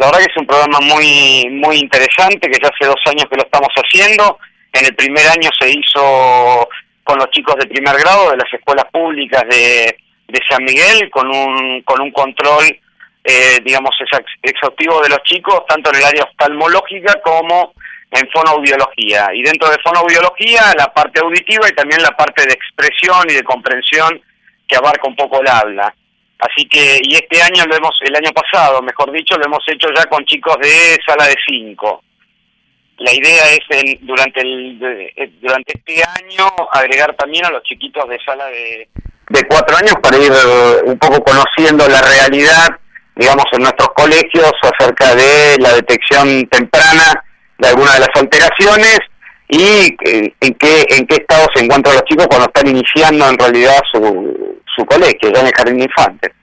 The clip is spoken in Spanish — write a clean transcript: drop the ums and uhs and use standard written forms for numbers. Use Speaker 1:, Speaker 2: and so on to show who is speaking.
Speaker 1: verdad que es un programa muy interesante, que ya hace 2 años que lo estamos haciendo. En el primer año se hizo con los chicos de primer grado de las escuelas públicas de San Miguel, con un control, digamos, exhaustivo de los chicos, tanto en el área oftalmológica como en fonoaudiología. Y dentro de fonoaudiología, la parte auditiva y también la parte de expresión y de comprensión que abarca un poco el habla. Así que, y este año el año pasado, mejor dicho, lo hemos hecho ya con chicos de sala de 5. La idea es durante este año agregar también a los chiquitos de sala de 4 años para ir un poco conociendo la realidad, digamos, en nuestros colegios acerca de la detección temprana de algunas de las alteraciones y en qué estado se encuentran los chicos cuando están iniciando en realidad su colegio, ya en el jardín de infantes.